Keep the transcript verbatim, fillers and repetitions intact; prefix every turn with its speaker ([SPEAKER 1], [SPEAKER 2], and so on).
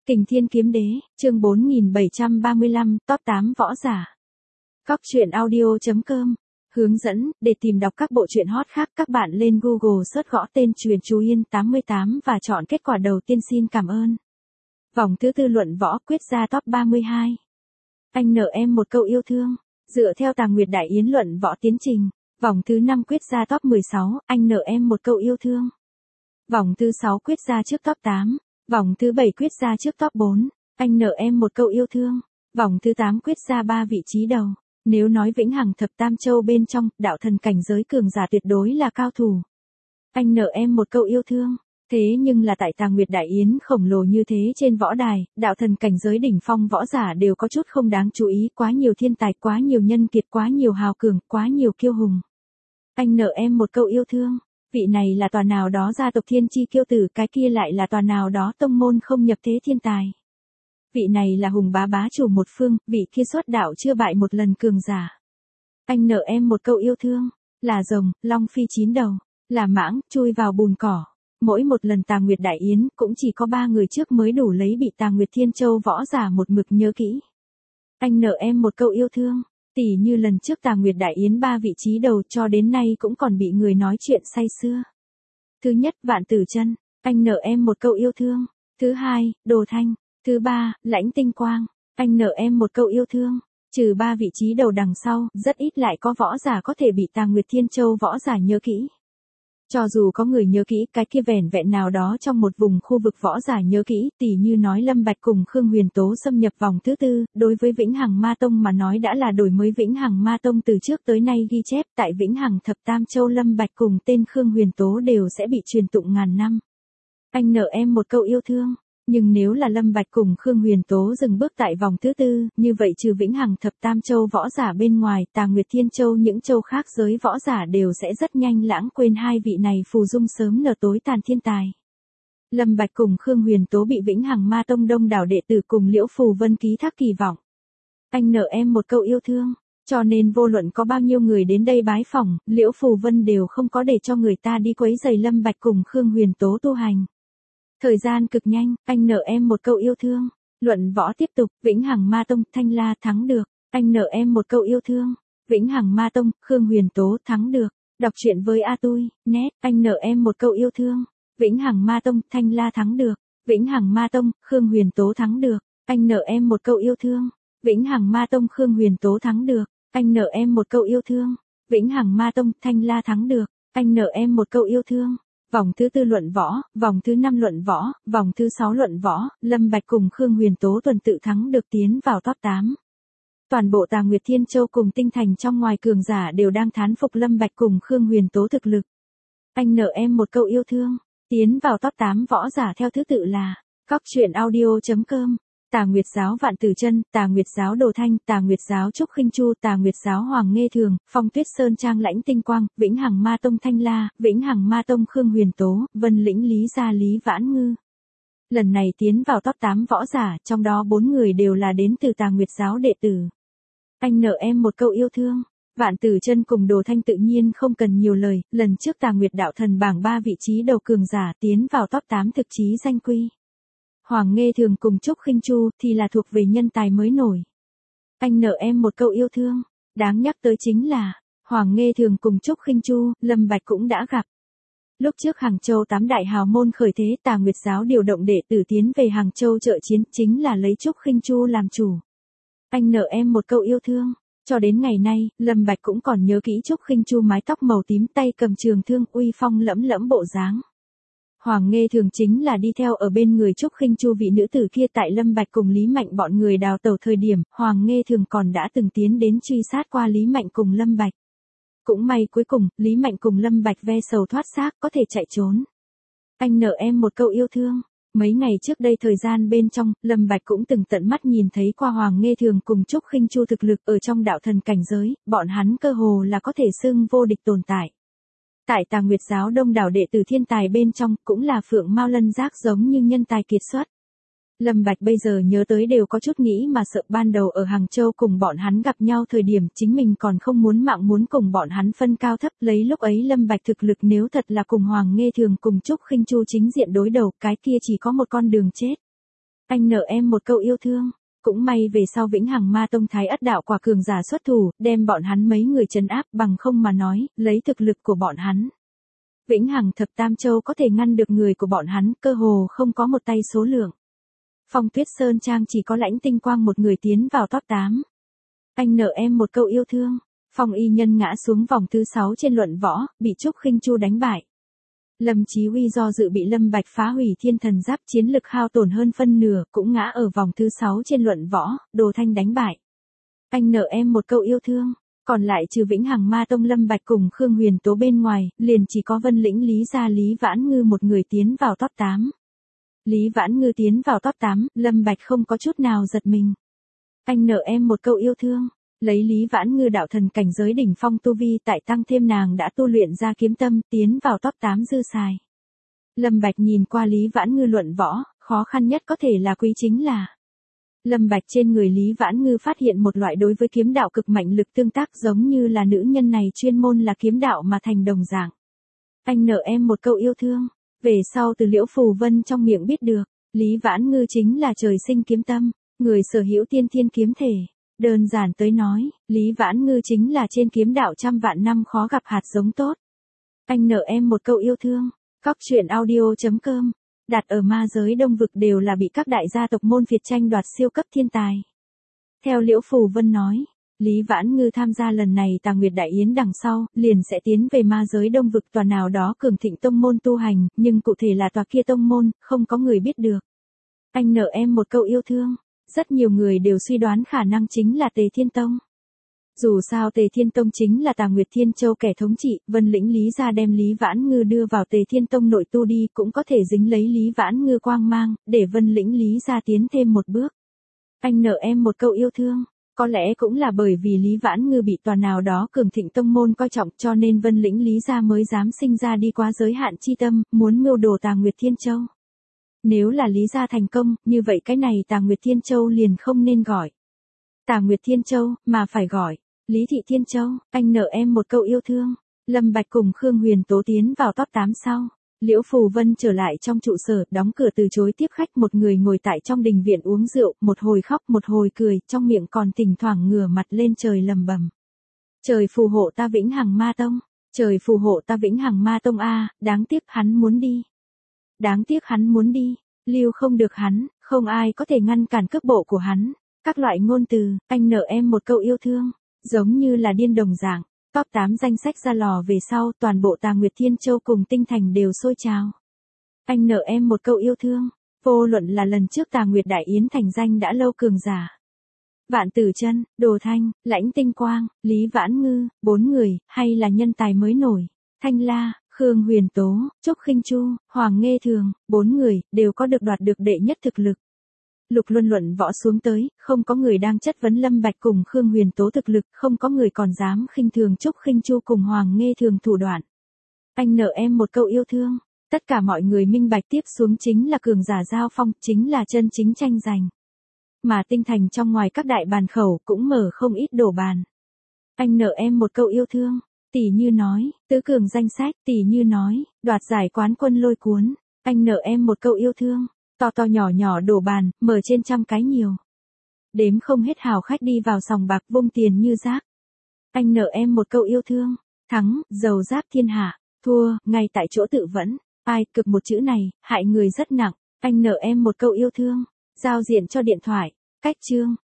[SPEAKER 1] Kình Thiên Kiếm Đế, chương bốn nghìn bảy trăm ba mươi lăm, top tám võ giả. Cóc truyện audio chấm com. Hướng dẫn, để tìm đọc các bộ truyện hot khác các bạn lên Google search gõ tên Truyện Chú Yên tám mươi tám và chọn kết quả đầu tiên. Xin cảm ơn. Vòng thứ tư luận võ quyết ra top ba mươi hai. Anh nợ em một câu yêu thương. Dựa theo Tà Nguyệt Đại Yến luận võ tiến trình, vòng thứ năm quyết ra top mười sáu, anh nợ em một câu yêu thương. Vòng thứ sáu quyết ra trước top tám. Vòng thứ bảy quyết ra trước top bốn, anh nợ em một câu yêu thương. Vòng thứ tám quyết ra ba vị trí đầu. Nếu nói vĩnh hằng thập tam châu bên trong, đạo thần cảnh giới cường giả tuyệt đối là cao thủ. Anh nợ em một câu yêu thương. Thế nhưng là tại Tà Nguyệt Đại Yến khổng lồ như thế trên võ đài, đạo thần cảnh giới đỉnh phong võ giả đều có chút không đáng chú ý, quá nhiều thiên tài, quá nhiều nhân kiệt, quá nhiều hào cường, quá nhiều kiêu hùng. Anh nợ em một câu yêu thương. Vị này là tòa nào đó gia tộc thiên chi kiêu tử, cái kia lại là tòa nào đó tông môn không nhập thế thiên tài. Vị này là hùng bá bá chủ một phương, vị kia xuất đạo chưa bại một lần cường giả. Anh nợ em một câu yêu thương. Là rồng, long phi chín đầu, là mãng, chui vào bùn cỏ. Mỗi một lần Tà Nguyệt Đại Yến cũng chỉ có ba người trước mới đủ lấy bị Tà Nguyệt Thiên Châu võ giả một mực nhớ kỹ. Anh nợ em một câu yêu thương. Tỷ như lần trước Tà Nguyệt Đại Yến ba vị trí đầu cho đến nay cũng còn bị người nói chuyện say sưa. Thứ nhất, Vạn Tử Chân, anh nợ em một câu yêu thương. Thứ hai, Đồ Thanh. Thứ ba, Lãnh Tinh Quang, anh nợ em một câu yêu thương. Trừ ba vị trí đầu đằng sau, rất ít lại có võ giả có thể bị Tà Nguyệt Thiên Châu võ giả nhớ kỹ. Cho dù có người nhớ kỹ, cái kia vẻn vẹn nào đó trong một vùng khu vực võ giả nhớ kỹ, tỉ như nói Lâm Bạch cùng Khương Huyền Tố xâm nhập vòng thứ tư, đối với Vĩnh Hằng Ma Tông mà nói đã là đổi mới Vĩnh Hằng Ma Tông từ trước tới nay ghi chép, tại Vĩnh Hằng Thập Tam Châu Lâm Bạch cùng tên Khương Huyền Tố đều sẽ bị truyền tụng ngàn năm. Anh nợ em một câu yêu thương. Nhưng nếu là Lâm Bạch cùng Khương Huyền Tố dừng bước tại vòng thứ tư, như vậy trừ Vĩnh Hằng Thập Tam Châu võ giả bên ngoài, Tà Nguyệt Thiên Châu những châu khác giới võ giả đều sẽ rất nhanh lãng quên hai vị này phù dung sớm nở tối tàn thiên tài. Lâm Bạch cùng Khương Huyền Tố bị Vĩnh Hằng Ma Tông đông đảo đệ tử cùng Liễu Phù Vân ký thác kỳ vọng. Anh nợ em một câu yêu thương, cho nên vô luận có bao nhiêu người đến đây bái phỏng, Liễu Phù Vân đều không có để cho người ta đi quấy rầy Lâm Bạch cùng Khương Huyền Tố tu hành. Thời gian cực nhanh, anh nợ em một câu yêu thương. Luận võ tiếp tục, Vĩnh Hằng Ma Tông, Thanh La thắng được. Anh nợ em một câu yêu thương. Vĩnh Hằng Ma Tông, Khương Huyền Tố thắng được. Đọc truyện với A Tui, net, anh nợ em một câu yêu thương. Vĩnh Hằng Ma Tông, Thanh La thắng được. Vĩnh Hằng Ma Tông, Khương Huyền Tố thắng được. Anh nợ em một câu yêu thương. Vĩnh Hằng Ma Tông, Khương Huyền Tố thắng được. Anh nợ em một câu yêu thương. Vĩnh Hằng Ma Tông, Thanh La thắng được. Anh nợ em một câu yêu thương. Vòng thứ tư luận võ, vòng thứ năm luận võ, vòng thứ sáu luận võ, Lâm Bạch cùng Khương Huyền Tố tuần tự thắng được tiến vào top tám. Toàn bộ Tà Nguyệt Thiên Châu cùng Tinh Thành trong ngoài cường giả đều đang thán phục Lâm Bạch cùng Khương Huyền Tố thực lực. Anh nợ em một câu yêu thương. Tiến vào top tám võ giả theo thứ tự là cóc truyện audio chấm com, Tà Nguyệt Giáo Vạn Tử Chân, Tà Nguyệt Giáo Đồ Thanh, Tà Nguyệt Giáo Trúc Khinh Chu, Tà Nguyệt Giáo Hoàng Nghê Thường, Phong Tuyết Sơn Trang Lãnh Tinh Quang, Vĩnh Hằng Ma Tông Thanh La, Vĩnh Hằng Ma Tông Khương Huyền Tố, Vân Lĩnh Lý Gia Lý Vãn Ngư. Lần này tiến vào top tám võ giả, trong đó bốn người đều là đến từ Tà Nguyệt Giáo đệ tử. Anh nợ em một câu yêu thương. Vạn Tử Chân cùng Đồ Thanh tự nhiên không cần nhiều lời, lần trước Tà Nguyệt đạo thần bảng ba vị trí đầu cường giả tiến vào top tám thực chí danh quy. Hoàng Nghê Thường cùng Trúc Khinh Chu thì là thuộc về nhân tài mới nổi. Anh nợ em một câu yêu thương. Đáng nhắc tới chính là, Hoàng Nghê Thường cùng Trúc Khinh Chu, Lâm Bạch cũng đã gặp. Lúc trước Hàng Châu tám đại hào môn khởi thế, Tà Nguyệt Giáo điều động đệ tử tiến về Hàng Châu trợ chiến, chính là lấy Trúc Khinh Chu làm chủ. Anh nợ em một câu yêu thương. Cho đến ngày nay, Lâm Bạch cũng còn nhớ kỹ Trúc Khinh Chu mái tóc màu tím, tay cầm trường thương, uy phong lẫm lẫm bộ dáng. Hoàng Nghê Thường chính là đi theo ở bên người Trúc Khinh Chu vị nữ tử kia tại Lâm Bạch cùng Lý Mạnh bọn người đào tẩu thời điểm, Hoàng Nghê Thường còn đã từng tiến đến truy sát qua Lý Mạnh cùng Lâm Bạch. Cũng may cuối cùng, Lý Mạnh cùng Lâm Bạch ve sầu thoát xác, có thể chạy trốn. Anh nợ em một câu yêu thương. Mấy ngày trước đây thời gian bên trong, Lâm Bạch cũng từng tận mắt nhìn thấy qua Hoàng Nghê Thường cùng Trúc Khinh Chu thực lực ở trong đạo thần cảnh giới, bọn hắn cơ hồ là có thể xưng vô địch tồn tại. Tại Tà Nguyệt Giáo đông đảo đệ tử thiên tài bên trong, cũng là phượng mao lân giác giống như nhân tài kiệt xuất. Lâm Bạch bây giờ nhớ tới đều có chút nghĩ mà sợ, ban đầu ở Hàng Châu cùng bọn hắn gặp nhau thời điểm chính mình còn không muốn mạng muốn cùng bọn hắn phân cao thấp, lấy lúc ấy Lâm Bạch thực lực nếu thật là cùng Hoàng Nghê Thường cùng Trúc Khinh Chu chính diện đối đầu, cái kia chỉ có một con đường chết. Anh nợ em một câu yêu thương. Cũng may về sau Vĩnh Hằng Ma Tông Thái Ất đạo quả cường giả xuất thủ, đem bọn hắn mấy người trấn áp, bằng không mà nói, lấy thực lực của bọn hắn. Vĩnh Hằng Thập Tam Châu có thể ngăn được người của bọn hắn, cơ hồ không có một tay số lượng. Phong Tuyết Sơn Trang chỉ có Lãnh Tinh Quang một người tiến vào top tám. Anh nợ em một câu yêu thương. Phong Y Nhân ngã xuống vòng thứ sáu trên luận võ, bị Trúc Khinh Chu đánh bại. Lâm Chí Huy do dự bị Lâm Bạch phá hủy thiên thần giáp, chiến lực hao tổn hơn phân nửa, cũng ngã ở vòng thứ sáu trên luận võ, Đồ Thanh đánh bại. Anh nợ em một câu yêu thương. Còn lại trừ Vĩnh Hằng Ma Tông Lâm Bạch cùng Khương Huyền Tố bên ngoài, liền chỉ có Vân Lĩnh Lý gia Lý Vãn Ngư một người tiến vào top tám. Lý Vãn Ngư tiến vào top tám, Lâm Bạch không có chút nào giật mình. Anh nợ em một câu yêu thương. Lấy Lý Vãn Ngư đạo thần cảnh giới đỉnh phong tu vi tại tăng thêm nàng đã tu luyện ra kiếm tâm, tiến vào top tám dư xài. Lâm Bạch nhìn qua Lý Vãn Ngư luận võ, khó khăn nhất có thể là quý chính là Lâm Bạch trên người Lý Vãn Ngư phát hiện một loại đối với kiếm đạo cực mạnh lực tương tác, giống như là nữ nhân này chuyên môn là kiếm đạo mà thành đồng dạng. Anh nợ em một câu yêu thương. Về sau từ Liễu Phù Vân trong miệng biết được, Lý Vãn Ngư chính là trời sinh kiếm tâm, người sở hữu tiên thiên kiếm thể. Đơn giản tới nói, Lý Vãn Ngư chính là trên kiếm đạo trăm vạn năm khó gặp hạt giống tốt. Anh nợ em một câu yêu thương. Cóc truyện audio chấm com. Đặt ở ma giới Đông Vực đều là bị các đại gia tộc môn phiệt tranh đoạt siêu cấp thiên tài. Theo Liễu Phù Vân nói, Lý Vãn Ngư tham gia lần này Tà Nguyệt Đại Yến đằng sau, liền sẽ tiến về ma giới Đông Vực tòa nào đó cường thịnh tông môn tu hành, nhưng cụ thể là tòa kia tông môn, không có người biết được. Anh nợ em một câu yêu thương. Rất nhiều người đều suy đoán khả năng chính là Tề Thiên Tông. Dù sao Tề Thiên Tông chính là Tà Nguyệt Thiên Châu kẻ thống trị, Vân Lĩnh Lý gia đem Lý Vãn Ngư đưa vào Tề Thiên Tông nội tu đi, cũng có thể dính lấy Lý Vãn Ngư quang mang, để Vân Lĩnh Lý gia tiến thêm một bước. Anh nợ em một câu yêu thương. Có lẽ cũng là bởi vì Lý Vãn Ngư bị tòa nào đó cường thịnh tông môn coi trọng, cho nên Vân Lĩnh Lý gia mới dám sinh ra đi qua giới hạn chi tâm, muốn mưu đồ Tà Nguyệt Thiên Châu. Nếu là Lý gia thành công, như vậy cái này Tà Nguyệt Thiên Châu liền không nên gọi Tà Nguyệt Thiên Châu, mà phải gọi Lý Thị Thiên Châu. Anh nợ em một câu yêu thương. Lâm Bạch cùng Khương Huyền Tố tiến vào top tám sau. Liễu Phù Vân trở lại trong trụ sở, đóng cửa từ chối tiếp khách, một người ngồi tại trong đình viện uống rượu, một hồi khóc một hồi cười, trong miệng còn thỉnh thoảng ngửa mặt lên trời lầm bầm. Trời phù hộ ta Vĩnh Hằng Ma Tông. Trời phù hộ ta Vĩnh Hằng Ma Tông a, đáng tiếc hắn muốn đi. Đáng tiếc hắn muốn đi, lưu không được hắn, không ai có thể ngăn cản cước bộ của hắn. Các loại ngôn từ, anh nợ em một câu yêu thương, giống như là điên đồng dạng. Top tám danh sách ra lò về sau, toàn bộ Tà Nguyệt Thiên Châu cùng Tinh Thành đều sôi trào. Anh nợ em một câu yêu thương, vô luận là lần trước Tà Nguyệt Đại Yến thành danh đã lâu cường giả. Vạn Tử Chân, Đồ Thanh, Lãnh Tinh Quang, Lý Vãn Ngư, bốn người, hay là nhân tài mới nổi, Thanh La, Khương Huyền Tố, Trúc Khinh Chu, Hoàng Nghê Thường, bốn người, đều có được đoạt được đệ nhất thực lực. Lục luân luận võ xuống tới, không có người đang chất vấn Lâm Bạch cùng Khương Huyền Tố thực lực, không có người còn dám khinh thường Trúc Khinh Chu cùng Hoàng Nghê Thường thủ đoạn. Anh nợ em một câu yêu thương. Tất cả mọi người minh bạch tiếp xuống chính là cường giả giao phong, chính là chân chính tranh giành. Mà Tinh Thành trong ngoài các đại bàn khẩu cũng mở không ít đổ bàn. Anh nợ em một câu yêu thương. Tỷ như nói, tứ cường danh sách, tỷ như nói, đoạt giải quán quân lôi cuốn. Anh nợ em một câu yêu thương. To to nhỏ nhỏ đổ bàn, mở trên trăm cái nhiều. Đếm không hết hào khách đi vào sòng bạc vung tiền như rác. Anh nợ em một câu yêu thương. Thắng, giàu giáp thiên hạ. Thua, ngay tại chỗ tự vẫn. Ai, cực một chữ này, hại người rất nặng. Anh nợ em một câu yêu thương. Giao diện cho điện thoại. Cách chương.